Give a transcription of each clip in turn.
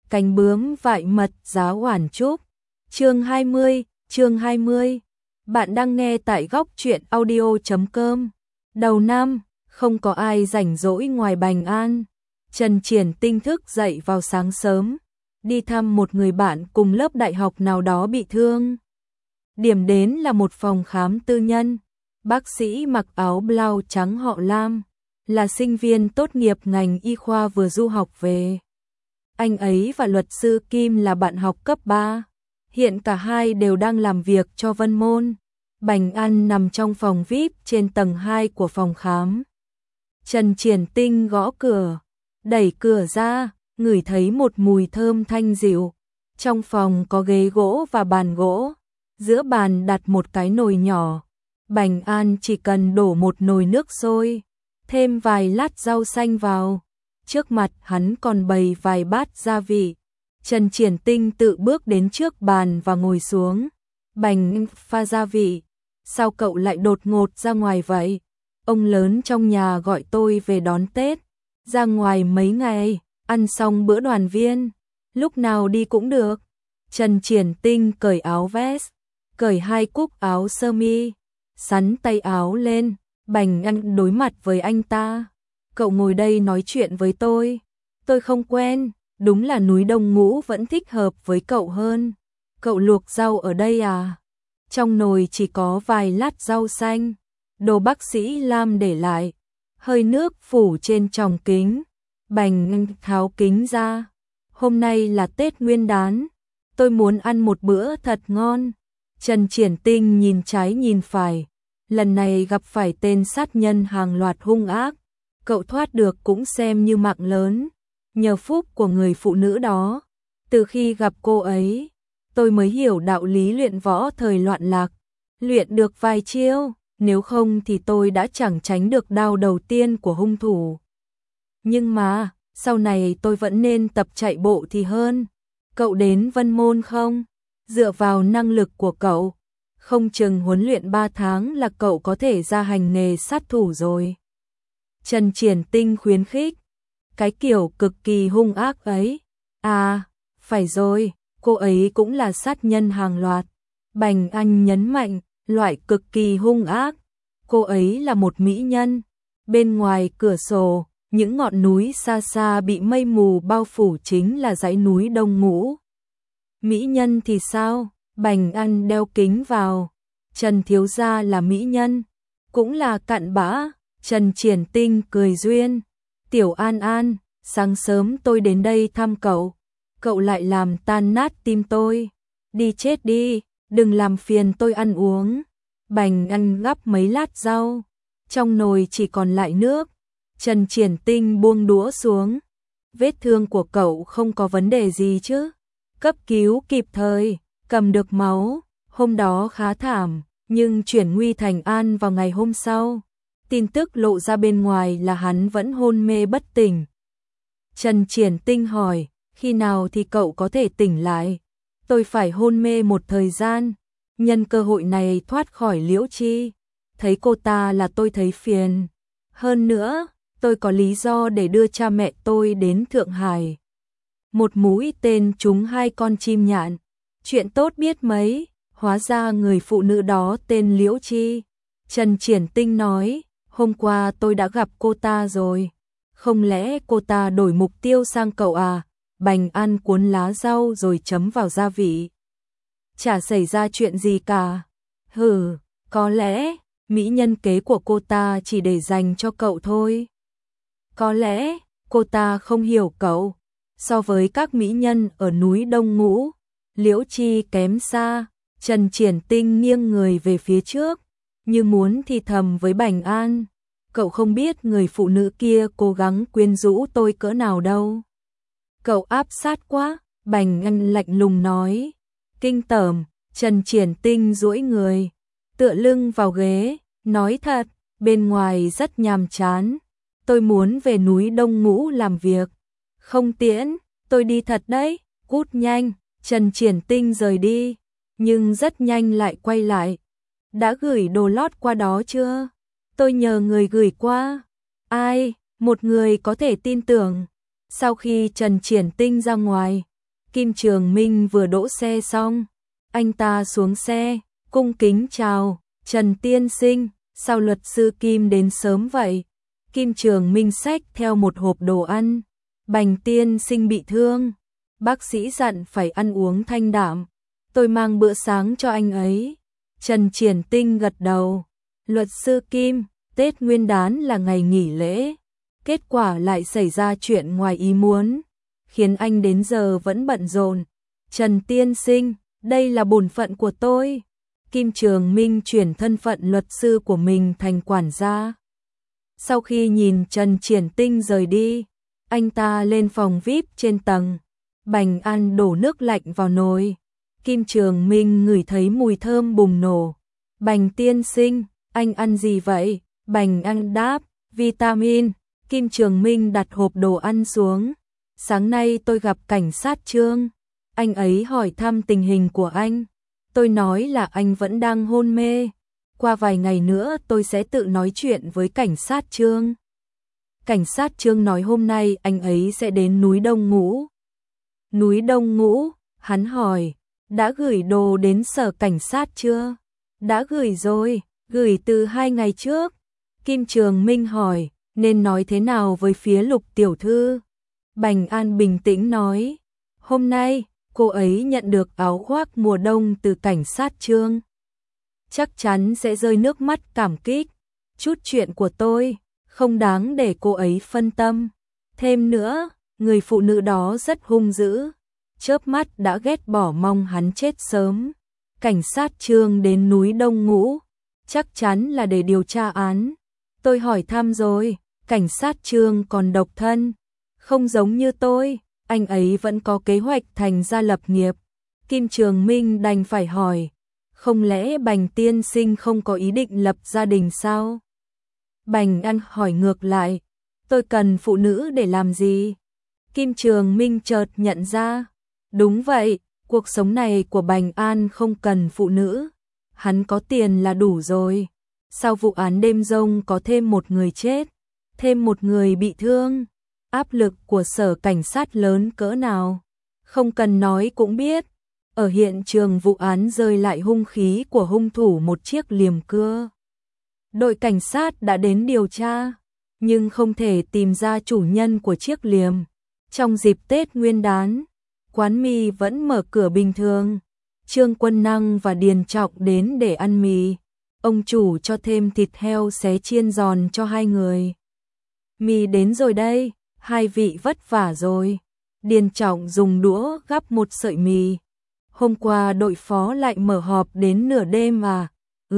cánh bướm vại mật giá oản trúc. Chương 20. Bạn đang nghe tại góc truyện audio.com. Đầu năm, không có ai rảnh rỗi ngoài Bành An. Trần Triển Tinh thức dậy vào sáng sớm, đi thăm một người bạn cùng lớp đại học nào đó bị thương. Điểm đến là một phòng khám tư nhân. Bác sĩ mặc áo blau trắng họ Lam, là sinh viên tốt nghiệp ngành y khoa vừa du học về. Anh ấy và luật sư Kim là bạn học cấp 3. Hiện cả hai đều đang làm việc cho Vân Môn. Bành An nằm trong phòng VIP trên tầng 2 của phòng khám. Trần Triển Tinh gõ cửa, đẩy cửa ra, ngửi thấy một mùi thơm thanh dịu. Trong phòng có ghế gỗ và bàn gỗ, giữa bàn đặt một cái nồi nhỏ. Bành An chỉ cần đổ một nồi nước sôi, thêm vài lát rau xanh vào. Trước mặt hắn còn bày vài bát gia vị. Trần Triển Tinh tự bước đến trước bàn và ngồi xuống. Bành pha gia vị. Sao cậu lại đột ngột ra ngoài vậy? Ông lớn trong nhà gọi tôi về đón Tết. Ra ngoài mấy ngày, ăn xong bữa đoàn viên. Lúc nào đi cũng được. Trần Triển Tinh cởi áo vest, cởi 2 cúc áo sơ mi, xắn tay áo lên. Bành An đối mặt với anh ta. Cậu ngồi đây nói chuyện với tôi không quen. Đúng là núi Đông Ngũ vẫn thích hợp với cậu hơn. Cậu luộc rau ở đây à? Trong nồi chỉ có vài lát rau xanh, đồ bác sĩ Lam để lại. Hơi nước phủ trên tròng kính. Bành An tháo kính ra. Hôm nay là Tết Nguyên đán, tôi muốn ăn một bữa thật ngon. Trần Triển Tinh nhìn trái nhìn phải. Lần này gặp phải tên sát nhân hàng loạt hung ác, cậu thoát được cũng xem như mạng lớn. Nhờ phúc của người phụ nữ đó, từ khi gặp cô ấy, tôi mới hiểu đạo lý luyện võ thời loạn lạc. Luyện được vài chiêu, nếu không thì tôi đã chẳng tránh được đao đầu tiên của hung thủ. Nhưng mà, sau này tôi vẫn nên tập chạy bộ thì hơn. Cậu đến Vân Môn không? Dựa vào năng lực của cậu, không chừng huấn luyện 3 tháng là cậu có thể ra hành nghề sát thủ rồi. Trần Triển Tinh khuyến khích. Cái kiểu cực kỳ hung ác ấy. À, phải rồi, cô ấy cũng là sát nhân hàng loạt. Bành An nhấn mạnh, loại cực kỳ hung ác. Cô ấy là một mỹ nhân. Bên ngoài cửa sổ, những ngọn núi xa xa bị mây mù bao phủ chính là dãy núi Đông Ngũ. Mỹ nhân thì sao? Bành An đeo kính vào. Trần thiếu gia là mỹ nhân, cũng là cặn bã. Trần Triển Tinh cười duyên. Tiểu An An, sáng sớm tôi đến đây thăm cậu, cậu lại làm tan nát tim tôi. Đi chết đi, đừng làm phiền tôi ăn uống. Bành An gắp mấy lát rau, trong nồi chỉ còn lại nước. Trần Triển Tinh buông đũa xuống. Vết thương của cậu không có vấn đề gì chứ? Cấp cứu kịp thời, cầm được máu. Hôm đó khá thảm, nhưng chuyển nguy thành an vào ngày hôm sau. Tin tức lộ ra bên ngoài là hắn vẫn hôn mê bất tỉnh. Trần Triển Tinh hỏi, khi nào thì cậu có thể tỉnh lại? Tôi phải hôn mê một thời gian, nhân cơ hội này thoát khỏi Liễu Chi. Thấy cô ta là tôi thấy phiền. Hơn nữa, tôi có lý do để đưa cha mẹ tôi đến Thượng Hải. Một mũi tên trúng 2 con chim nhạn. Chuyện tốt biết mấy, hóa ra người phụ nữ đó tên Liễu Chi. Trần Triển Tinh nói, hôm qua tôi đã gặp cô ta rồi. Không lẽ cô ta đổi mục tiêu sang cậu à? Bành An cuốn lá rau rồi chấm vào gia vị. Chả xảy ra chuyện gì cả. Hừ, có lẽ mỹ nhân kế của cô ta chỉ để dành cho cậu thôi. Có lẽ cô ta không hiểu cậu. So với các mỹ nhân ở núi Đông Ngũ, Liễu Chi kém xa. Trần Triển Tinh nghiêng người về phía trước, như muốn thì thầm với Bành An. Cậu không biết người phụ nữ kia cố gắng quyến rũ tôi cỡ nào đâu. Cậu áp sát quá, Bành An lạnh lùng nói. Kinh tởm. Trần Triển Tinh duỗi người, tựa lưng vào ghế, nói thật, bên ngoài rất nhàm chán. Tôi muốn về núi Đông Ngũ làm việc. Không tiễn, tôi đi thật đấy, cút nhanh. Trần Triển Tinh rời đi, nhưng rất nhanh lại quay lại. Đã gửi đồ lót qua đó chưa? Tôi nhờ người gửi qua. Ai? Một người có thể tin tưởng. Sau khi Trần Triển Tinh ra ngoài, Kim Trường Minh vừa đỗ xe xong, anh ta xuống xe, cung kính chào, Trần tiên sinh, sao luật sư Kim đến sớm vậy? Kim Trường Minh xách theo một hộp đồ ăn, Bành tiên sinh bị thương, bác sĩ dặn phải ăn uống thanh đạm, tôi mang bữa sáng cho anh ấy. Trần Triển Tinh gật đầu, luật sư Kim, Tết Nguyên đán là ngày nghỉ lễ, kết quả lại xảy ra chuyện ngoài ý muốn, khiến anh đến giờ vẫn bận rộn. Trần tiên sinh, đây là bổn phận của tôi. Kim Trường Minh chuyển thân phận luật sư của mình thành quản gia. Sau khi nhìn Trần Triển Tinh rời đi, anh ta lên phòng VIP trên tầng. Bành An đổ nước lạnh vào nồi. Kim Trường Minh ngửi thấy mùi thơm bùng nổ. Bành tiên sinh, anh ăn gì vậy? Bành An đáp, vitamin. Kim Trường Minh đặt hộp đồ ăn xuống. Sáng nay tôi gặp cảnh sát Trương. Anh ấy hỏi thăm tình hình của anh. Tôi nói là anh vẫn đang hôn mê. Qua vài ngày nữa tôi sẽ tự nói chuyện với cảnh sát Trương. Cảnh sát Trương nói hôm nay anh ấy sẽ đến núi Đông Ngũ. Núi Đông Ngũ, hắn hỏi, đã gửi đồ đến sở cảnh sát chưa? Đã gửi rồi, gửi từ 2 ngày trước. Kim Trường Minh hỏi, nên nói thế nào với phía Lục tiểu thư? Bành An bình tĩnh nói, hôm nay cô ấy nhận được áo khoác mùa đông từ cảnh sát Trương. Chắc chắn sẽ rơi nước mắt cảm kích. Chút chuyện của tôi không đáng để cô ấy phân tâm. Thêm nữa, người phụ nữ đó rất hung dữ, chớp mắt đã ghét bỏ, mong hắn chết sớm. Cảnh sát Trương đến núi Đông Ngũ, chắc chắn là để điều tra án. Tôi hỏi thăm rồi, cảnh sát Trương còn độc thân, không giống như tôi, anh ấy vẫn có kế hoạch thành gia lập nghiệp. Kim Trường Minh đành phải hỏi, không lẽ Bành tiên sinh không có ý định lập gia đình sao? Bành An hỏi ngược lại, tôi cần phụ nữ để làm gì? Kim Trường Minh chợt nhận ra, đúng vậy, cuộc sống này của Bành An không cần phụ nữ, hắn có tiền là đủ rồi. Sau vụ án đêm rông có thêm một người chết, thêm một người bị thương, áp lực của sở cảnh sát lớn cỡ nào, không cần nói cũng biết. Ở hiện trường vụ án rơi lại hung khí của hung thủ một chiếc liềm cưa. Đội cảnh sát đã đến điều tra, nhưng không thể tìm ra chủ nhân của chiếc liềm. Trong dịp Tết Nguyên đán, quán mì vẫn mở cửa bình thường. Trương Quân Năng và Điền Trọng đến để ăn mì. Ông chủ cho thêm thịt heo xé chiên giòn cho hai người. Mì đến rồi đây, hai vị vất vả rồi. Điền Trọng dùng đũa gắp một sợi mì. Hôm qua đội phó lại mở họp đến nửa đêm à?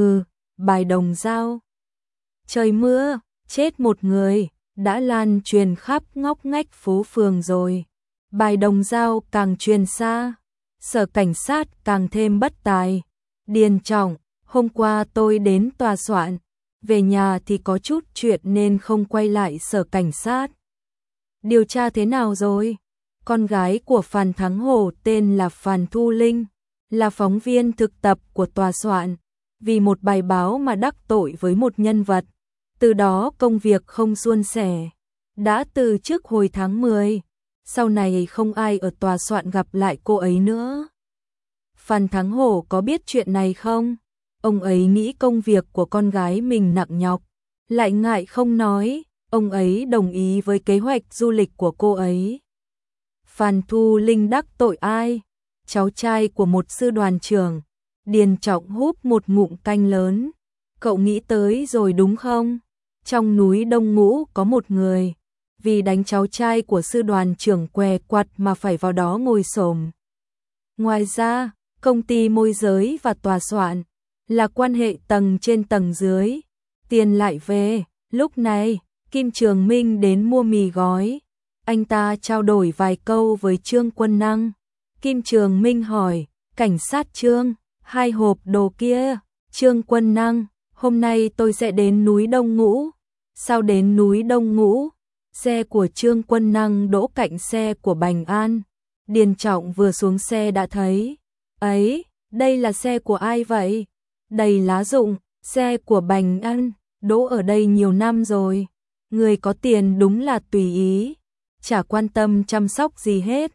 Bài Đồng Dao. Trời mưa, chết một người, đã lan truyền khắp ngóc ngách phố phường rồi. Bài Đồng Dao càng truyền xa, sở cảnh sát càng thêm bất tài. Điền Trọng, hôm qua tôi đến tòa soạn, về nhà thì có chút chuyện nên không quay lại sở cảnh sát. Điều tra thế nào rồi? Con gái của Phan Thắng Hổ tên là Phan Thu Linh, là phóng viên thực tập của tòa soạn, vì một bài báo mà đắc tội với một nhân vật, từ đó công việc không suôn sẻ, đã từ chức hồi tháng 10, sau này không ai ở tòa soạn gặp lại cô ấy nữa. Phan Thắng Hổ có biết chuyện này không? Ông ấy nghĩ công việc của con gái mình nặng nhọc, lại ngại không nói, ông ấy đồng ý với kế hoạch du lịch của cô ấy. Phan Thu Linh đắc tội ai? Cháu trai của một sư đoàn trưởng. Điền Trọng húp một ngụm canh lớn. Cậu nghĩ tới rồi đúng không? Trong núi Đông Ngũ có một người, vì đánh cháu trai của sư đoàn trưởng què quặt mà phải vào đó ngồi xổm. Ngoài ra, công ty môi giới và tòa soạn là quan hệ tầng trên tầng dưới. Tiền lại về, lúc này, Kim Trường Minh đến mua mì gói. Anh ta trao đổi vài câu với Trương Quân Năng. Kim Trường Minh hỏi, cảnh sát Trương, 2 hộp đồ kia. Trương Quân Năng, hôm nay tôi sẽ đến núi Đông Ngũ. Sao đến núi Đông Ngũ? Xe của Trương Quân Năng đỗ cạnh xe của Bành An. Điền Trọng vừa xuống xe đã thấy. Ấy, đây là xe của ai vậy? Đầy lá rụng, xe của Bành An, đỗ ở đây nhiều năm rồi. Người có tiền đúng là tùy ý, chả quan tâm chăm sóc gì hết.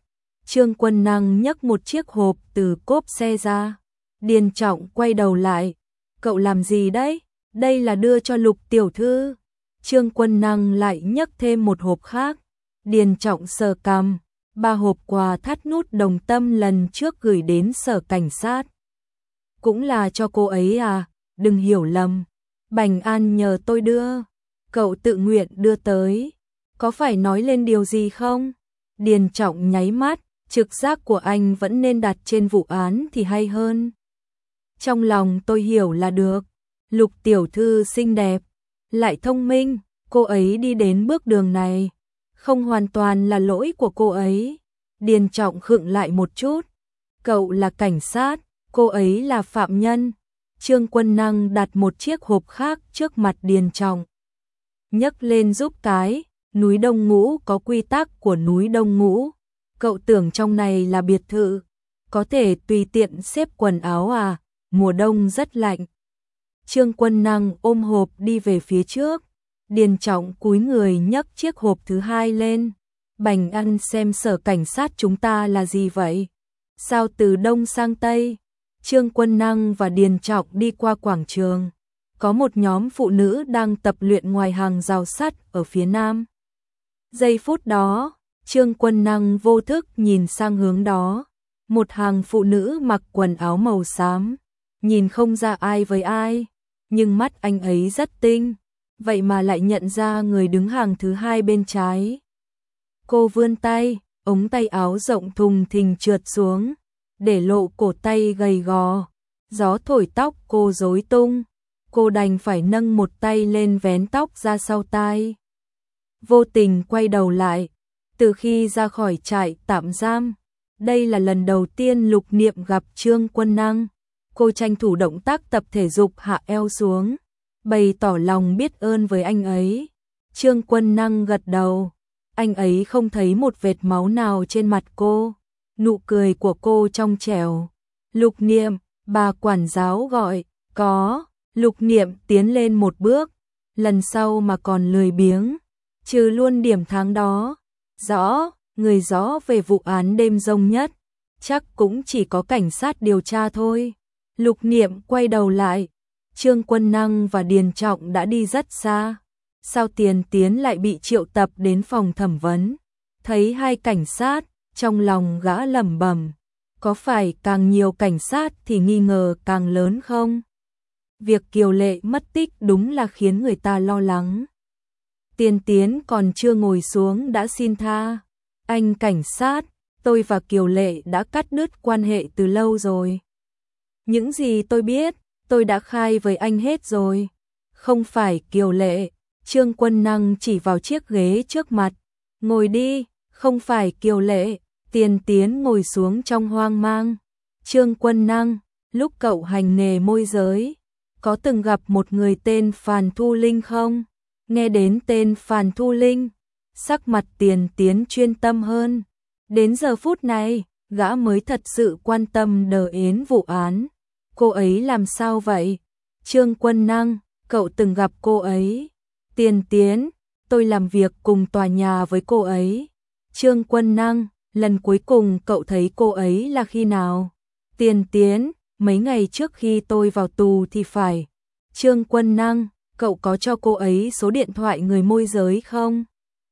Trương Quân Năng nhấc một chiếc hộp từ cốp xe ra. Điền Trọng quay đầu lại. Cậu làm gì đấy? Đây là đưa cho Lục tiểu thư. Trương Quân Năng lại nhấc thêm một hộp khác. Điền Trọng sờ cằm. 3 hộp quà thắt nút đồng tâm lần trước gửi đến sở cảnh sát. Cũng là cho cô ấy à? Đừng hiểu lầm. Bành An nhờ tôi đưa. Cậu tự nguyện đưa tới. Có phải nói lên điều gì không? Điền Trọng nháy mắt. Trực giác của anh vẫn nên đặt trên vụ án thì hay hơn. Trong lòng tôi hiểu là được. Lục tiểu thư xinh đẹp, lại thông minh, cô ấy đi đến bước đường này, không hoàn toàn là lỗi của cô ấy. Điền Trọng khựng lại một chút. Cậu là cảnh sát, cô ấy là phạm nhân. Trương Quân Năng đặt một chiếc hộp khác trước mặt Điền Trọng. Nhấc lên giúp cái, núi Đông Ngũ có quy tắc của núi Đông Ngũ. Cậu tưởng trong này là biệt thự, có thể tùy tiện xếp quần áo à, mùa đông rất lạnh. Trương Quân Năng ôm hộp đi về phía trước. Điền Trọng cúi người nhấc chiếc hộp thứ hai lên. Bành An xem sở cảnh sát chúng ta là gì vậy? Sao từ đông sang tây? Trương Quân Năng và Điền Trọng đi qua quảng trường. Có một nhóm phụ nữ đang tập luyện ngoài hàng rào sắt ở phía nam. Giây phút đó, Trương Quân Năng vô thức nhìn sang hướng đó. Một hàng phụ nữ mặc quần áo màu xám. Nhìn không ra ai với ai, nhưng mắt anh ấy rất tinh, vậy mà lại nhận ra người đứng hàng thứ hai bên trái. Cô vươn tay, ống tay áo rộng thùng thình trượt xuống, để lộ cổ tay gầy gò. Gió thổi tóc cô rối tung, cô đành phải nâng một tay lên vén tóc ra sau tai. Vô tình quay đầu lại, từ khi ra khỏi trại tạm giam, đây là lần đầu tiên Lục Niệm gặp Trương Quân Năng. Cô tranh thủ động tác tập thể dục hạ eo xuống, bày tỏ lòng biết ơn với anh ấy. Trương Quân Năng gật đầu, anh ấy không thấy một vệt máu nào trên mặt cô. Nụ cười của cô trong trẻo. Lục Niệm, bà quản giáo gọi. Có. Lục Niệm tiến lên một bước. Lần sau mà còn lười biếng, trừ luôn điểm tháng đó. Rõ, người rõ về vụ án đêm rông nhất, chắc cũng chỉ có cảnh sát điều tra thôi. Lục Niệm quay đầu lại. Trương Quân Năng và Điền Trọng đã đi rất xa. Sao Tiền Tiến lại bị triệu tập đến phòng thẩm vấn? Thấy hai cảnh sát, trong lòng gã lẩm bẩm, có phải càng nhiều cảnh sát thì nghi ngờ càng lớn không? Việc Kiều Lệ mất tích đúng là khiến người ta lo lắng. Tiền Tiến còn chưa ngồi xuống đã xin tha. Anh cảnh sát, tôi và Kiều Lệ đã cắt đứt quan hệ từ lâu rồi. Những gì tôi biết, tôi đã khai với anh hết rồi. Không phải Kiều Lệ. Trương Quân Năng chỉ vào chiếc ghế trước mặt. Ngồi đi, không phải Kiều Lệ. Tiền Tiến ngồi xuống trong hoang mang. Trương Quân Năng, lúc cậu hành nghề môi giới, có từng gặp một người tên Phàn Thu Linh không? Nghe đến tên Phàn Thu Linh, sắc mặt Tiền Tiến chuyên tâm hơn. Đến giờ phút này, gã mới thật sự quan tâm đờ yến vụ án. Cô ấy làm sao vậy? Trương Quân Năng, cậu từng gặp cô ấy. Tiền Tiến, tôi làm việc cùng tòa nhà với cô ấy. Trương Quân Năng, lần cuối cùng cậu thấy cô ấy là khi nào? Tiền Tiến, mấy ngày trước khi tôi vào tù thì phải. Trương Quân Năng, cậu có cho cô ấy số điện thoại người môi giới không?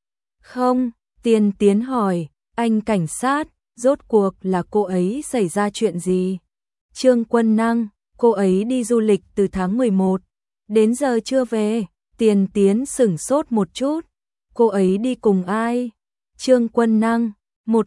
Không, Tiền Tiến hỏi, anh cảnh sát, rốt cuộc là cô ấy xảy ra chuyện gì? Trương Quân Năng, cô ấy đi du lịch từ tháng 11, đến giờ chưa về. Tiền Tiến sửng sốt một chút. Cô ấy đi cùng ai? Trương Quân Năng, một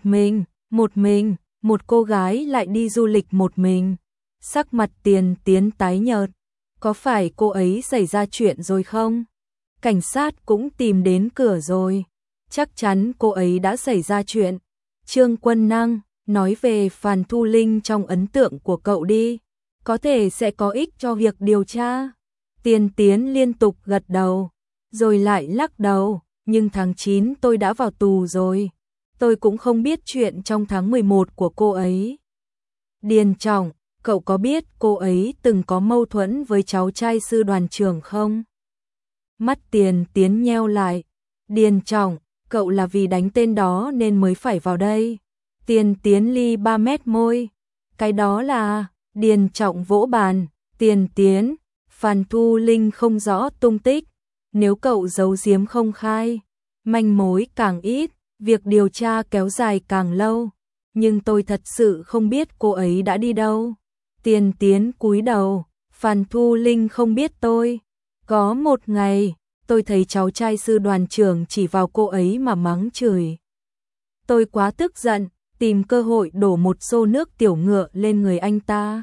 mình, một cô gái lại đi du lịch một mình. Sắc mặt Tiền Tiến tái nhợt. Có phải cô ấy xảy ra chuyện rồi không? Cảnh sát cũng tìm đến cửa rồi. Chắc chắn cô ấy đã xảy ra chuyện. Trương Quân Năng, nói về Phàn Thu Linh trong ấn tượng của cậu đi. Có thể sẽ có ích cho việc điều tra. Tiền Tiến liên tục gật đầu, rồi lại lắc đầu. Nhưng tháng 9 tôi đã vào tù rồi. Tôi cũng không biết chuyện trong tháng 11 của cô ấy. Điền Trọng, cậu có biết cô ấy từng có mâu thuẫn với cháu trai sư đoàn trưởng không? Mắt Tiền Tiến nheo lại. Điền Trọng, cậu là vì đánh tên đó nên mới phải vào đây. Tiền Tiến ly 3 mét môi. Cái đó là, Điền Trọng vỗ bàn, Tiền Tiến, Phan Thu Linh không rõ tung tích, nếu cậu giấu giếm không khai, manh mối càng ít, việc điều tra kéo dài càng lâu, nhưng tôi thật sự không biết cô ấy đã đi đâu. Tiền Tiến cúi đầu, Phan Thu Linh không biết tôi. Có một ngày, tôi thấy cháu trai sư đoàn trưởng chỉ vào cô ấy mà mắng chửi. Tôi quá tức giận, tìm cơ hội đổ một xô nước tiểu ngựa lên người anh ta.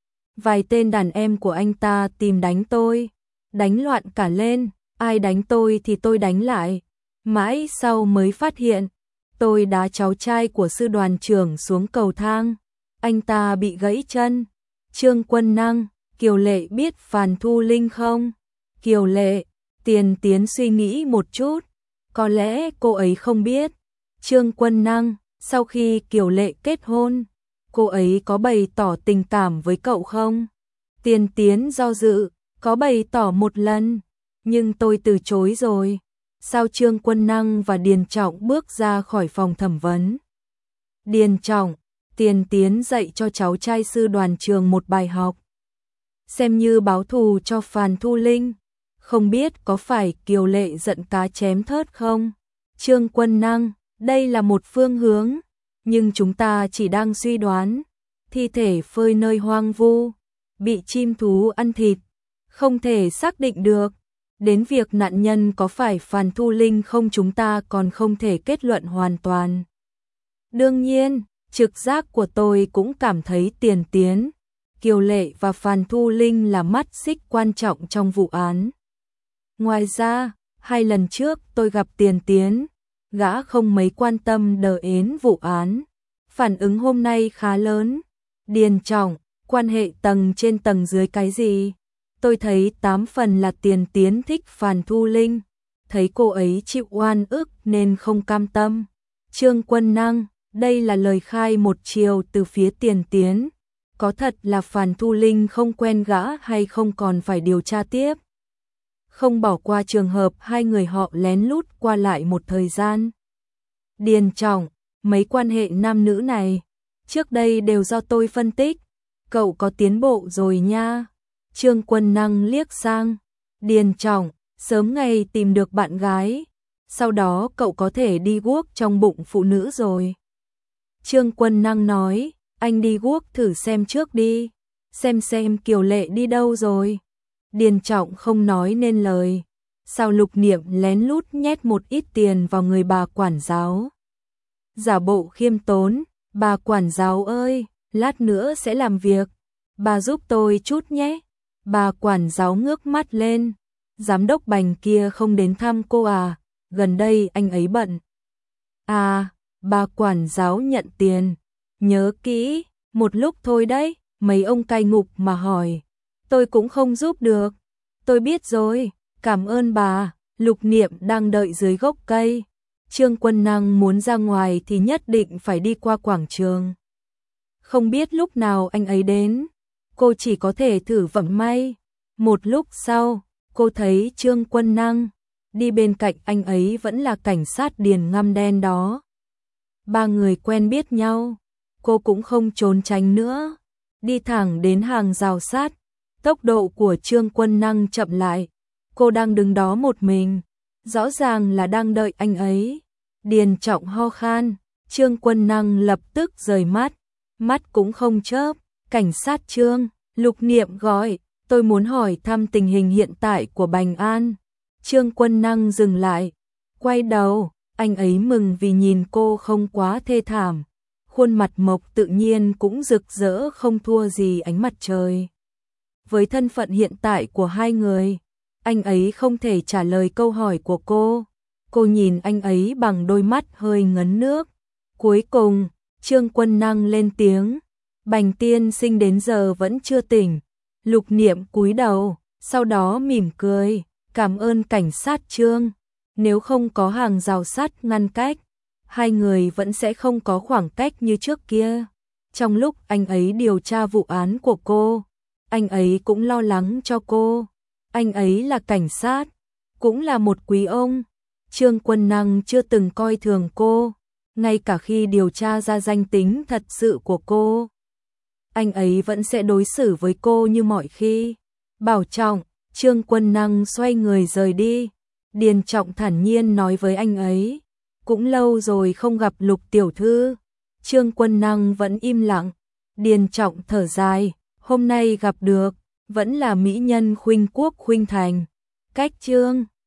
Vài tên đàn em của anh ta tìm đánh tôi, đánh loạn cả lên, ai đánh tôi thì tôi đánh lại. Mãi sau mới phát hiện, tôi đá cháu trai của sư đoàn trưởng xuống cầu thang, anh ta bị gãy chân. Trương Quân Năng, Kiều Lệ biết Phan Thu Linh không? Kiều Lệ, Tiền Tiến suy nghĩ một chút, có lẽ cô ấy không biết. Trương Quân Năng, sau khi Kiều Lệ kết hôn, cô ấy có bày tỏ tình cảm với cậu không? Tiền Tiến do dự, có bày tỏ một lần, nhưng tôi từ chối rồi. Sao Trương Quân Năng và Điền Trọng bước ra khỏi phòng thẩm vấn? Điền Trọng, Tiền Tiến dạy cho cháu trai sư đoàn trường một bài học, xem như báo thù cho Phan Thu Linh. Không biết có phải Kiều Lệ giận cá chém thớt không? Trương Quân Năng, đây là một phương hướng, nhưng chúng ta chỉ đang suy đoán. Thi thể phơi nơi hoang vu, bị chim thú ăn thịt, không thể xác định được. Đến việc nạn nhân có phải Phan Thu Linh không chúng ta còn không thể kết luận hoàn toàn. Đương nhiên, trực giác của tôi cũng cảm thấy Tiền Tiến, Kiều Lệ và Phan Thu Linh là mắt xích quan trọng trong vụ án. Ngoài ra, 2 lần trước tôi gặp Tiền Tiến, gã không mấy quan tâm đến vụ án. Phản ứng hôm nay khá lớn. Điền Trọng, quan hệ tầng trên tầng dưới cái gì? Tôi thấy 8 phần là Tiền Tiến thích Phan Thu Linh, thấy cô ấy chịu oan ức nên không cam tâm. Trương Quân Năng, đây là lời khai một chiều từ phía Tiền Tiến. Có thật là Phan Thu Linh không quen gã hay không còn phải điều tra tiếp? Không bỏ qua trường hợp hai người họ lén lút qua lại một thời gian. Điền Trọng, mấy quan hệ nam nữ này, trước đây đều do tôi phân tích, cậu có tiến bộ rồi nha. Trương Quân Năng liếc sang, Điền Trọng, sớm ngày tìm được bạn gái, sau đó cậu có thể đi guốc trong bụng phụ nữ rồi. Trương Quân Năng nói, anh đi guốc thử xem trước đi, xem Kiều Lệ đi đâu rồi. Điền Trọng không nói nên lời, sao Lục Niệm lén lút nhét một ít tiền vào người bà quản giáo. Giả bộ khiêm tốn, bà quản giáo ơi, lát nữa sẽ làm việc, bà giúp tôi chút nhé. Bà quản giáo ngước mắt lên, giám đốc Bành kia không đến thăm cô à, gần đây anh ấy bận. À, bà quản giáo nhận tiền, nhớ kỹ, một lúc thôi đấy, mấy ông cai ngục mà hỏi, tôi cũng không giúp được. Tôi biết rồi, cảm ơn bà. Lục Niệm đang đợi dưới gốc cây. Trương Quân Năng muốn ra ngoài thì nhất định phải đi qua quảng trường. Không biết lúc nào anh ấy đến, cô chỉ có thể thử vận may. Một lúc sau, cô thấy Trương Quân Năng, đi bên cạnh anh ấy vẫn là cảnh sát Điền ngăm đen đó. 3 người quen biết nhau, cô cũng không trốn tránh nữa, đi thẳng đến hàng rào sát. Tốc độ của Trương Quân Năng chậm lại, cô đang đứng đó một mình, rõ ràng là đang đợi anh ấy. Điền Trọng ho khan, Trương Quân Năng lập tức rời mắt, mắt cũng không chớp. Cảnh sát Trương, Lục Niệm gọi, tôi muốn hỏi thăm tình hình hiện tại của Bành An. Trương Quân Năng dừng lại, quay đầu, anh ấy mừng vì nhìn cô không quá thê thảm, khuôn mặt mộc tự nhiên cũng rực rỡ không thua gì ánh mặt trời. Với thân phận hiện tại của hai người, anh ấy không thể trả lời câu hỏi của cô. Cô nhìn anh ấy bằng đôi mắt hơi ngấn nước. Cuối cùng, Trương Quân Năng lên tiếng, Bành tiên sinh đến giờ vẫn chưa tỉnh. Lục Niệm cúi đầu, sau đó mỉm cười, cảm ơn cảnh sát Trương. Nếu không có hàng rào sắt ngăn cách, hai người vẫn sẽ không có khoảng cách như trước kia. Trong lúc anh ấy điều tra vụ án của cô, anh ấy cũng lo lắng cho cô. Anh ấy là cảnh sát, cũng là một quý ông. Trương Quân Năng chưa từng coi thường cô, ngay cả khi điều tra ra danh tính thật sự của cô, anh ấy vẫn sẽ đối xử với cô như mọi khi. Bảo trọng. Trương Quân Năng xoay người rời đi. Điền Trọng thản nhiên nói với anh ấy, cũng lâu rồi không gặp Lục tiểu thư. Trương Quân Năng vẫn im lặng. Điền Trọng thở dài, hôm nay gặp được, vẫn là mỹ nhân Khuynh Quốc Khuynh Thành. Cách Trương